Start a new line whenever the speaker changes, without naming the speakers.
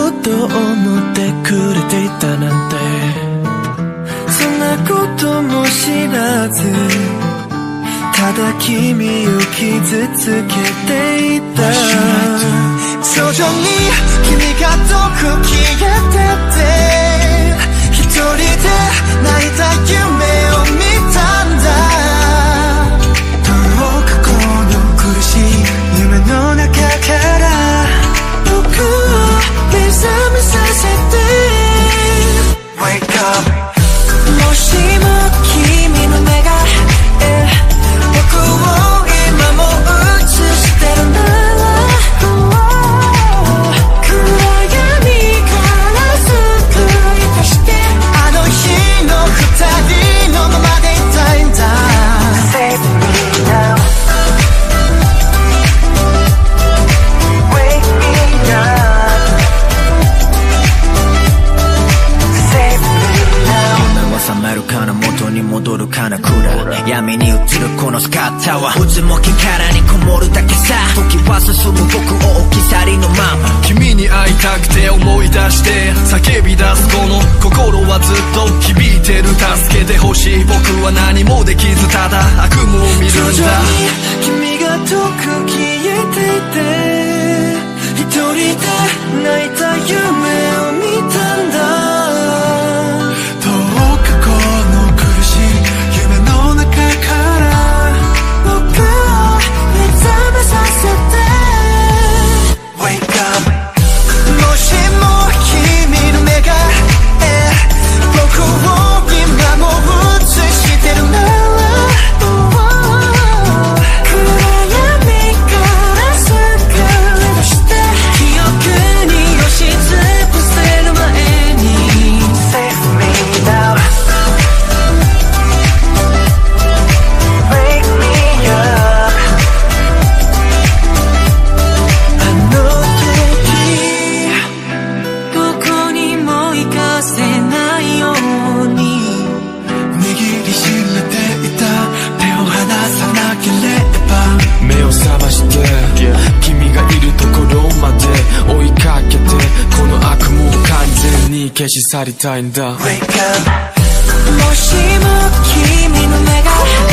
と思ってくれていたなんて、そんなことも知らず、ただ君を傷つけていた。徐々に君が遠く消えてって、一人で泣いた夢を見たんだ。遠くこの苦しい夢の中から僕を目覚めさせて Wake up。 もしも君の目が僕を今も映してるなら、暗闇から救い出して、あの日の二人のままでいたいんだ。 Save me now。 Wake me up。 Save me now。 目は覚めるかな、元に戻るかな、暗闇に映るこのスカッターは渦もき殻にこもるだけさ。時は進む僕を置き去りのまま、
君に会いたくて思い出して叫び出すこの心はずっと響いてる。助けてほしい僕は何もできず、ただ悪夢を見るんだ。
徐々に君が遠く消えていて、一人で泣いた夢を見たんだ。遠くこの苦しい夢の中から僕を目覚めさせて Wake up。 もしも君の目が僕を今も映してるなら、暗闇から救い出して、記憶に押しつぶせる前に Save me now。 Wake me up。 あの時どこにも行かせないように握りしめていた手を離さなければ、
目を覚まして君がいるところまで追いかけて、この悪夢を完全に消し去りたいんだ。
Wake up。 もしも君の目が